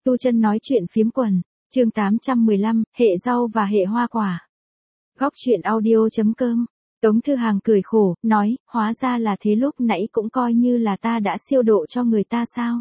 Tu Chân nói chuyện phiếm quần, chương 815, hệ rau và hệ hoa quả. Góc truyện audio.com. Tống Thư Hàng cười khổ, nói, hóa ra là thế, lúc nãy cũng coi như là ta đã siêu độ cho người ta sao.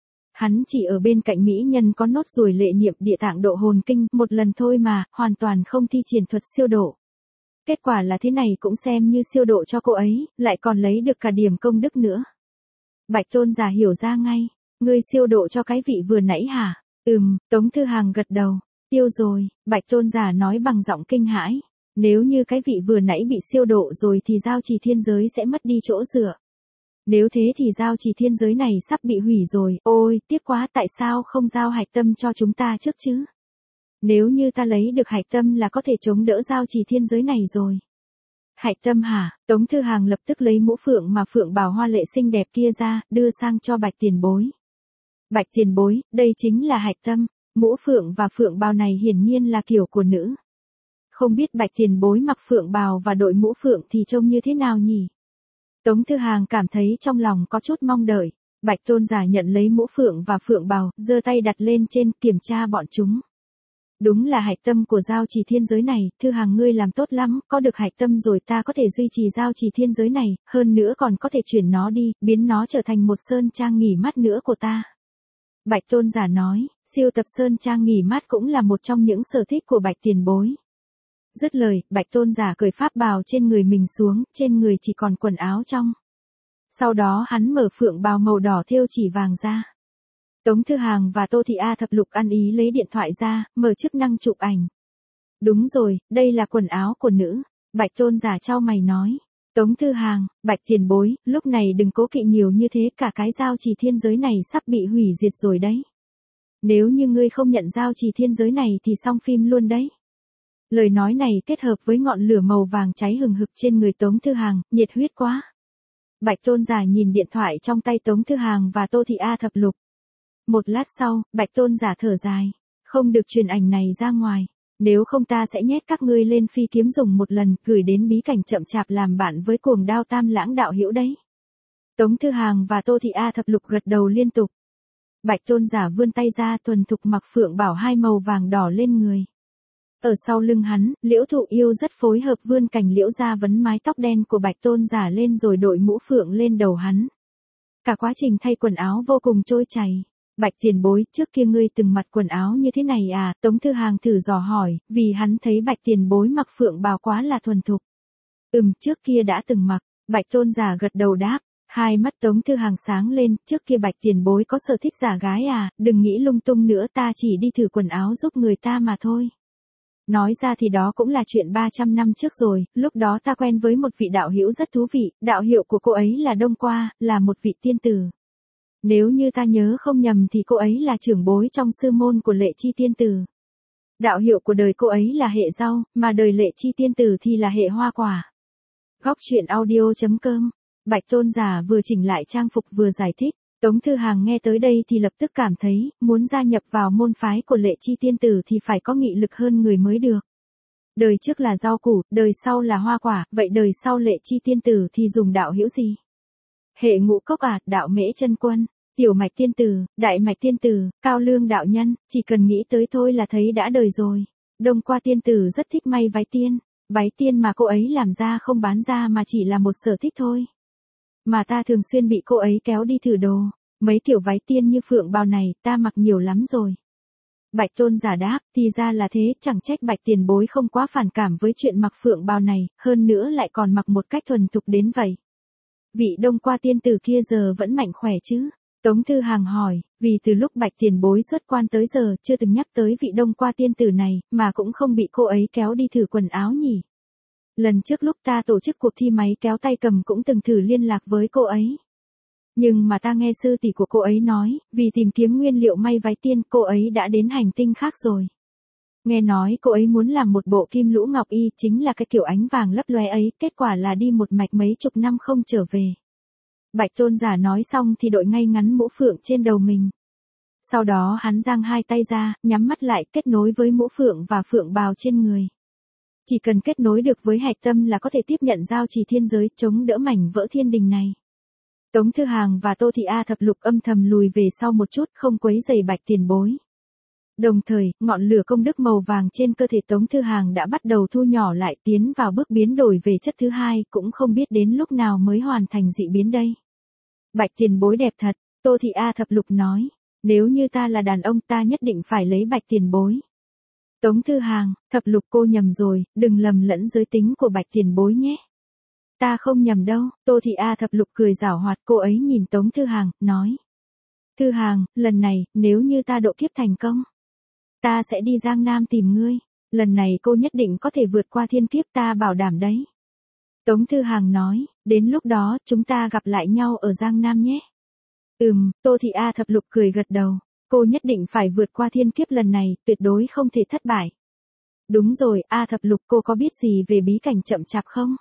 Hắn chỉ ở bên cạnh mỹ nhân có nốt ruồi lệ niệm địa tạng độ hồn kinh một lần thôi mà, hoàn toàn không thi triển thuật siêu độ. Kết quả là thế này cũng xem như siêu độ cho cô ấy, lại còn lấy được cả điểm công đức nữa. Bạch Tôn giả hiểu ra ngay, ngươi siêu độ cho cái vị vừa nãy hả? Tống Thư Hàng gật đầu, tiêu rồi, Bạch Tôn giả nói bằng giọng kinh hãi. Nếu như cái vị vừa nãy bị siêu độ rồi thì giao trì thiên giới sẽ mất đi chỗ dựa. Nếu thế thì giao trì thiên giới này sắp bị hủy rồi, ôi, tiếc quá, tại sao không giao hạch tâm cho chúng ta trước chứ? Nếu như ta lấy được hạch tâm là có thể chống đỡ giao trì thiên giới này rồi. Hạch tâm hả? Tống Thư Hàng lập tức lấy mũ phượng mà phượng bào hoa lệ xinh đẹp kia ra, đưa sang cho Bạch Tiền Bối. Bạch Tiền Bối, đây chính là hạch tâm. Mũ phượng và phượng bào này hiển nhiên là kiểu của nữ. Không biết Bạch Tiền Bối mặc phượng bào và đội mũ phượng thì trông như thế nào nhỉ? Tống Thư Hàng cảm thấy trong lòng có chút mong đợi. Bạch Tôn giả nhận lấy mũ phượng và phượng bào, giơ tay đặt lên trên, kiểm tra bọn chúng. Đúng là hạch tâm của giao trì thiên giới này, Thư Hàng ngươi làm tốt lắm, có được hạch tâm rồi ta có thể duy trì giao trì thiên giới này, hơn nữa còn có thể chuyển nó đi, biến nó trở thành một sơn trang nghỉ mát nữa của ta. Bạch Tôn giả nói, siêu tập sơn trang nghỉ mát cũng là một trong những sở thích của Bạch Tiền Bối. Dứt lời, Bạch Tôn giả cởi pháp bào trên người mình xuống, trên người chỉ còn quần áo trong. Sau đó hắn mở phượng bào màu đỏ thêu chỉ vàng ra. Tống Thư Hàng và Tô Thị A Thập Lục ăn ý lấy điện thoại ra, mở chức năng chụp ảnh. Đúng rồi, đây là quần áo của nữ. Bạch Tôn giả chau mày nói. Tống Thư Hàng, Bạch Tiền Bối, lúc này đừng cố kỵ nhiều như thế, cả cái giao trì thiên giới này sắp bị hủy diệt rồi đấy. Nếu như ngươi không nhận giao trì thiên giới này thì xong phim luôn đấy. Lời nói này kết hợp với ngọn lửa màu vàng cháy hừng hực trên người Tống Thư Hàng, nhiệt huyết quá. Bạch Tôn giả nhìn điện thoại trong tay Tống Thư Hàng và Tô Thị A Thập Lục. Một lát sau, Bạch Tôn giả thở dài, không được truyền ảnh này ra ngoài, nếu không ta sẽ nhét các ngươi lên phi kiếm dùng một lần, gửi đến bí cảnh chậm chạp làm bạn với cuồng đao Tam Lãng đạo hữu đấy. Tống Thư Hàng và Tô Thị A Thập Lục gật đầu liên tục. Bạch Tôn giả vươn tay ra thuần thục mặc phượng bảo hai màu vàng đỏ lên người. Ở sau lưng hắn, Liễu Thụ Yêu rất phối hợp vươn cành liễu ra vấn mái tóc đen của Bạch Tôn giả lên rồi đội mũ phượng lên đầu hắn. Cả quá trình thay quần áo vô cùng trôi chảy. Bạch Tiền Bối, trước kia ngươi từng mặc quần áo như thế này à? Tống Thư Hàng thử dò hỏi, vì hắn thấy Bạch Tiền Bối mặc phượng bào quá là thuần thục. Trước kia đã từng mặc. Bạch Tôn giả gật đầu đáp. Hai mắt Tống Thư Hàng sáng lên, trước kia Bạch Tiền Bối có sở thích giả gái à? Đừng nghĩ lung tung nữa, ta chỉ đi thử quần áo giúp người ta mà thôi. Nói ra thì đó cũng là chuyện 300 năm trước rồi, lúc đó ta quen với một vị đạo hữu rất thú vị, đạo hiệu của cô ấy là Đông Qua, là một vị tiên tử. Nếu như ta nhớ không nhầm thì cô ấy là trưởng bối trong sư môn của Lệ Chi tiên tử. Đạo hiệu của đời cô ấy là hệ rau, mà đời Lệ Chi tiên tử thì là hệ hoa quả. Góc truyện audio.com. Bạch Tôn giả vừa chỉnh lại trang phục vừa giải thích. Tống Thư Hàng nghe tới đây thì lập tức cảm thấy, muốn gia nhập vào môn phái của Lệ Chi tiên tử thì phải có nghị lực hơn người mới được. Đời trước là rau củ, đời sau là hoa quả, vậy đời sau Lệ Chi tiên tử thì dùng đạo hữu gì? Hệ ngũ cốc đạo mễ chân quân, tiểu mạch tiên tử, đại mạch tiên tử, cao lương đạo nhân, chỉ cần nghĩ tới thôi là thấy đã đời rồi. Đông Qua tiên tử rất thích may váy tiên mà cô ấy làm ra không bán ra mà chỉ là một sở thích thôi. Mà ta thường xuyên bị cô ấy kéo đi thử đồ, mấy kiểu váy tiên như phượng bào này ta mặc nhiều lắm rồi. Bạch Tôn giả đáp, thì ra là thế, chẳng trách Bạch Tiền Bối không quá phản cảm với chuyện mặc phượng bào này, hơn nữa lại còn mặc một cách thuần thục đến vậy. Vị Đông Qua tiên tử kia giờ vẫn mạnh khỏe chứ? Tống Thư Hàng hỏi, vì từ lúc Bạch Tiền Bối xuất quan tới giờ chưa từng nhắc tới vị Đông Qua tiên tử này, mà cũng không bị cô ấy kéo đi thử quần áo nhỉ? Lần trước lúc ta tổ chức cuộc thi máy kéo tay cầm cũng từng thử liên lạc với cô ấy. Nhưng mà ta nghe sư tỷ của cô ấy nói, vì tìm kiếm nguyên liệu may váy tiên cô ấy đã đến hành tinh khác rồi. Nghe nói cô ấy muốn làm một bộ kim lũ ngọc y chính là cái kiểu ánh vàng lấp lóe ấy, kết quả là đi một mạch mấy chục năm không trở về. Bạch Tôn giả nói xong thì đội ngay ngắn mũ phượng trên đầu mình. Sau đó hắn giang hai tay ra, nhắm mắt lại kết nối với mũ phượng và phượng bào trên người. Chỉ cần kết nối được với hạch tâm là có thể tiếp nhận giao trì thiên giới, chống đỡ mảnh vỡ thiên đình này. Tống Thư Hàng và Tô Thị A Thập Lục âm thầm lùi về sau một chút, không quấy rầy Bạch Tiền Bối. Đồng thời, ngọn lửa công đức màu vàng trên cơ thể Tống Thư Hàng đã bắt đầu thu nhỏ lại tiến vào bước biến đổi về chất thứ hai, cũng không biết đến lúc nào mới hoàn thành dị biến đây. Bạch tiền bối đẹp thật, Tô Thị A Thập Lục nói, nếu như ta là đàn ông ta nhất định phải lấy Bạch tiền bối. Tống Thư Hàng, Thập Lục cô nhầm rồi, đừng lầm lẫn giới tính của Bạch tiền bối nhé. Ta không nhầm đâu, Tô Thị A Thập Lục cười giảo hoạt, cô ấy nhìn Tống Thư Hàng, nói. Thư Hàng, lần này, nếu như ta độ kiếp thành công, ta sẽ đi Giang Nam tìm ngươi, lần này cô nhất định có thể vượt qua thiên kiếp, ta bảo đảm đấy. Tống Thư Hàng nói, đến lúc đó, chúng ta gặp lại nhau ở Giang Nam nhé. Tô Thị A Thập Lục cười gật đầu, cô nhất định phải vượt qua thiên kiếp lần này, tuyệt đối không thể thất bại. Đúng rồi, A Thập Lục, cô có biết gì về bí cảnh chậm chạp không?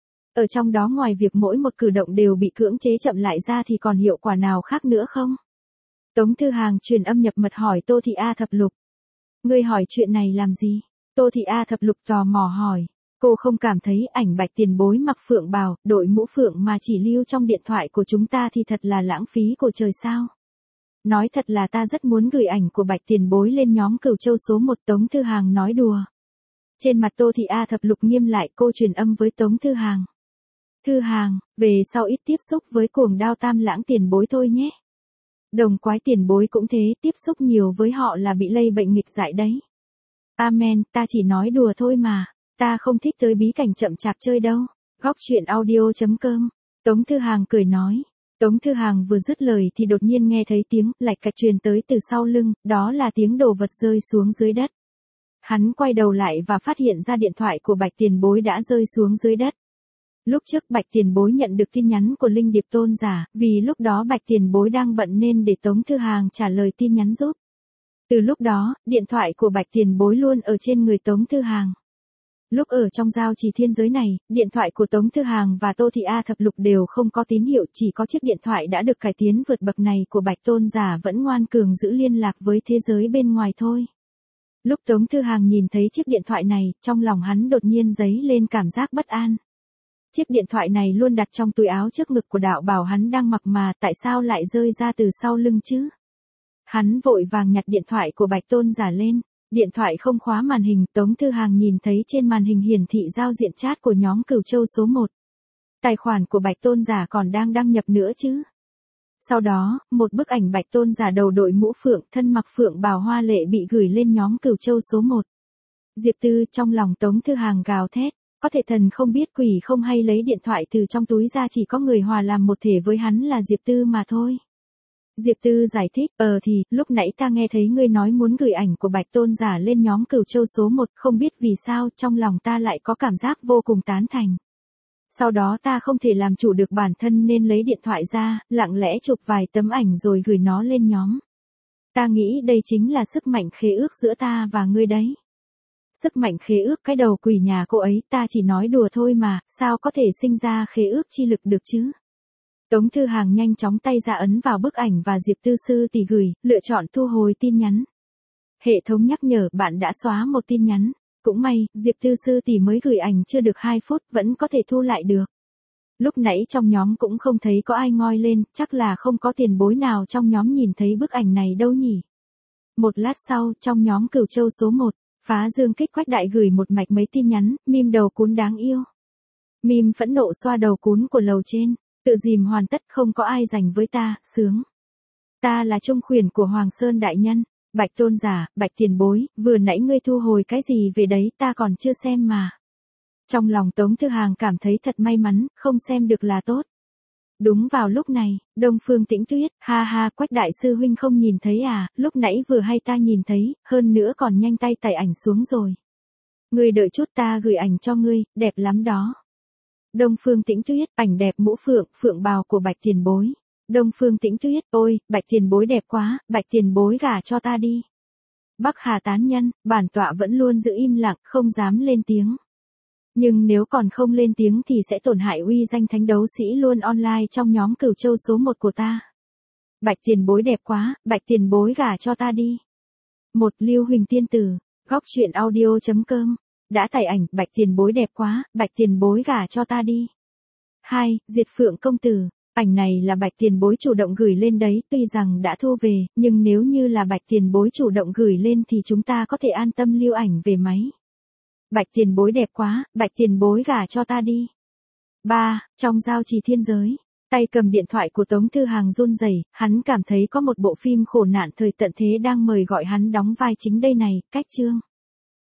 Ở trong đó ngoài việc mỗi một cử động đều bị cưỡng chế chậm lại ra thì còn hiệu quả nào khác nữa không? Tống Thư Hàng truyền âm nhập mật hỏi Tô Thị A Thập Lục. Ngươi hỏi chuyện này làm gì? Tô Thị A Thập Lục tò mò hỏi. Cô không cảm thấy ảnh Bạch tiền bối mặc phượng bào, đội mũ phượng mà chỉ lưu trong điện thoại của chúng ta thì thật là lãng phí của trời sao? Nói thật là ta rất muốn gửi ảnh của Bạch tiền bối lên nhóm Cửu Châu số 1. Tống Thư Hàng nói đùa. Trên mặt Tô Thị A Thập Lục nghiêm lại, cô truyền âm với Tống Thư Hàng. Thư Hàng, về sau ít tiếp xúc với Cuồng Đao Tam Lãng tiền bối thôi nhé. Đồng Quái tiền bối cũng thế, tiếp xúc nhiều với họ là bị lây bệnh nghịch dại đấy. Amen, ta chỉ nói đùa thôi mà, ta không thích tới bí cảnh chậm chạp chơi đâu. Góc truyện audio.com. Tống Thư Hàng cười nói. Tống Thư Hàng vừa dứt lời thì đột nhiên nghe thấy tiếng lạch cạch truyền tới từ sau lưng, đó là tiếng đồ vật rơi xuống dưới đất. Hắn quay đầu lại và phát hiện ra điện thoại của Bạch tiền bối đã rơi xuống dưới đất. Lúc trước Bạch tiền bối nhận được tin nhắn của Linh Điệp Tôn giả, vì lúc đó Bạch tiền bối đang bận nên để Tống Thư Hàng trả lời tin nhắn giúp. Từ lúc đó, điện thoại của Bạch tiền bối luôn ở trên người Tống Thư Hàng. Lúc ở trong giao trì thiên giới này, điện thoại của Tống Thư Hàng và Tô Thị A Thập Lục đều không có tín hiệu, chỉ có chiếc điện thoại đã được cải tiến vượt bậc này của Bạch Tôn giả vẫn ngoan cường giữ liên lạc với thế giới bên ngoài thôi. Lúc Tống Thư Hàng nhìn thấy chiếc điện thoại này, trong lòng hắn đột nhiên dấy lên cảm giác bất an. Chiếc điện thoại này luôn đặt trong túi áo trước ngực của đạo bào hắn đang mặc mà tại sao lại rơi ra từ sau lưng chứ? Hắn vội vàng nhặt điện thoại của Bạch Tôn giả lên. Điện thoại không khóa màn hình, Tống Thư Hàng nhìn thấy trên màn hình hiển thị giao diện chat của nhóm Cửu Châu số 1. Tài khoản của Bạch Tôn giả còn đang đăng nhập nữa chứ. Sau đó, một bức ảnh Bạch Tôn giả đầu đội mũ phượng, thân mặc phượng bào hoa lệ bị gửi lên nhóm Cửu Châu số 1. Diệp Tư, trong lòng Tống Thư Hàng gào thét, có thể thần không biết quỷ không hay lấy điện thoại từ trong túi ra, chỉ có người hòa làm một thể với hắn là Diệp Tư mà thôi. Diệp Tư giải thích, thì, lúc nãy ta nghe thấy ngươi nói muốn gửi ảnh của Bạch Tôn giả lên nhóm Cửu Châu số 1, không biết vì sao, trong lòng ta lại có cảm giác vô cùng tán thành. Sau đó ta không thể làm chủ được bản thân nên lấy điện thoại ra, lặng lẽ chụp vài tấm ảnh rồi gửi nó lên nhóm. Ta nghĩ đây chính là sức mạnh khế ước giữa ta và ngươi đấy. Sức mạnh khế ước, cái đầu quỷ nhà cô ấy, ta chỉ nói đùa thôi mà, sao có thể sinh ra khế ước chi lực được chứ? Tống Thư Hàng nhanh chóng tay ra ấn vào bức ảnh và Diệp Tư sư tỷ gửi, lựa chọn thu hồi tin nhắn. Hệ thống nhắc nhở bạn đã xóa một tin nhắn. Cũng may, Diệp Tư sư tỷ mới gửi ảnh chưa được 2 phút vẫn có thể thu lại được. Lúc nãy trong nhóm cũng không thấy có ai ngoi lên, chắc là không có tiền bối nào trong nhóm nhìn thấy bức ảnh này đâu nhỉ. Một lát sau, trong nhóm Cửu Châu số 1, Phá Dương Kích Quách Đại gửi một mạch mấy tin nhắn, meme đầu cún đáng yêu. Meme phẫn nộ xoa đầu cún của lầu trên. Tự dìm hoàn tất, không có ai giành với ta, sướng. Ta là trung khuyển của Hoàng Sơn đại nhân, Bạch Tôn giả, Bạch tiền bối, vừa nãy ngươi thu hồi cái gì về đấy ta còn chưa xem mà. Trong lòng Tống Thư Hàng cảm thấy thật may mắn, không xem được là tốt. Đúng vào lúc này, Đông Phương Tĩnh Tuyết, ha ha, Quách đại sư huynh không nhìn thấy à, lúc nãy vừa hay ta nhìn thấy, hơn nữa còn nhanh tay tải ảnh xuống rồi. Ngươi đợi chút ta gửi ảnh cho ngươi, đẹp lắm đó. Đông Phương Tĩnh Tuyết, ảnh đẹp mũ phượng, phượng bào của Bạch tiền bối. Đông Phương Tĩnh Tuyết, ôi, Bạch tiền bối đẹp quá, Bạch tiền bối gả cho ta đi. Bắc Hà tán nhân, bản tọa vẫn luôn giữ im lặng, không dám lên tiếng. Nhưng nếu còn không lên tiếng thì sẽ tổn hại uy danh thánh đấu sĩ luôn online trong nhóm Cửu Châu số 1 của ta. Bạch tiền bối đẹp quá, Bạch tiền bối gả cho ta đi. Một Lưu Huỳnh tiên tử, góc truyện audio.com. Đã tải ảnh, Bạch tiền bối đẹp quá, Bạch tiền bối gả cho ta đi. 2. Diệt Phượng công tử. Ảnh này là Bạch tiền bối chủ động gửi lên đấy, tuy rằng đã thu về, nhưng nếu như là Bạch tiền bối chủ động gửi lên thì chúng ta có thể an tâm lưu ảnh về máy. Bạch tiền bối đẹp quá, Bạch tiền bối gả cho ta đi. 3. Trong giao trì thiên giới, tay cầm điện thoại của Tống Thư Hàng run rẩy, hắn cảm thấy có một bộ phim khổ nạn thời tận thế đang mời gọi hắn đóng vai chính đây này, cách chương.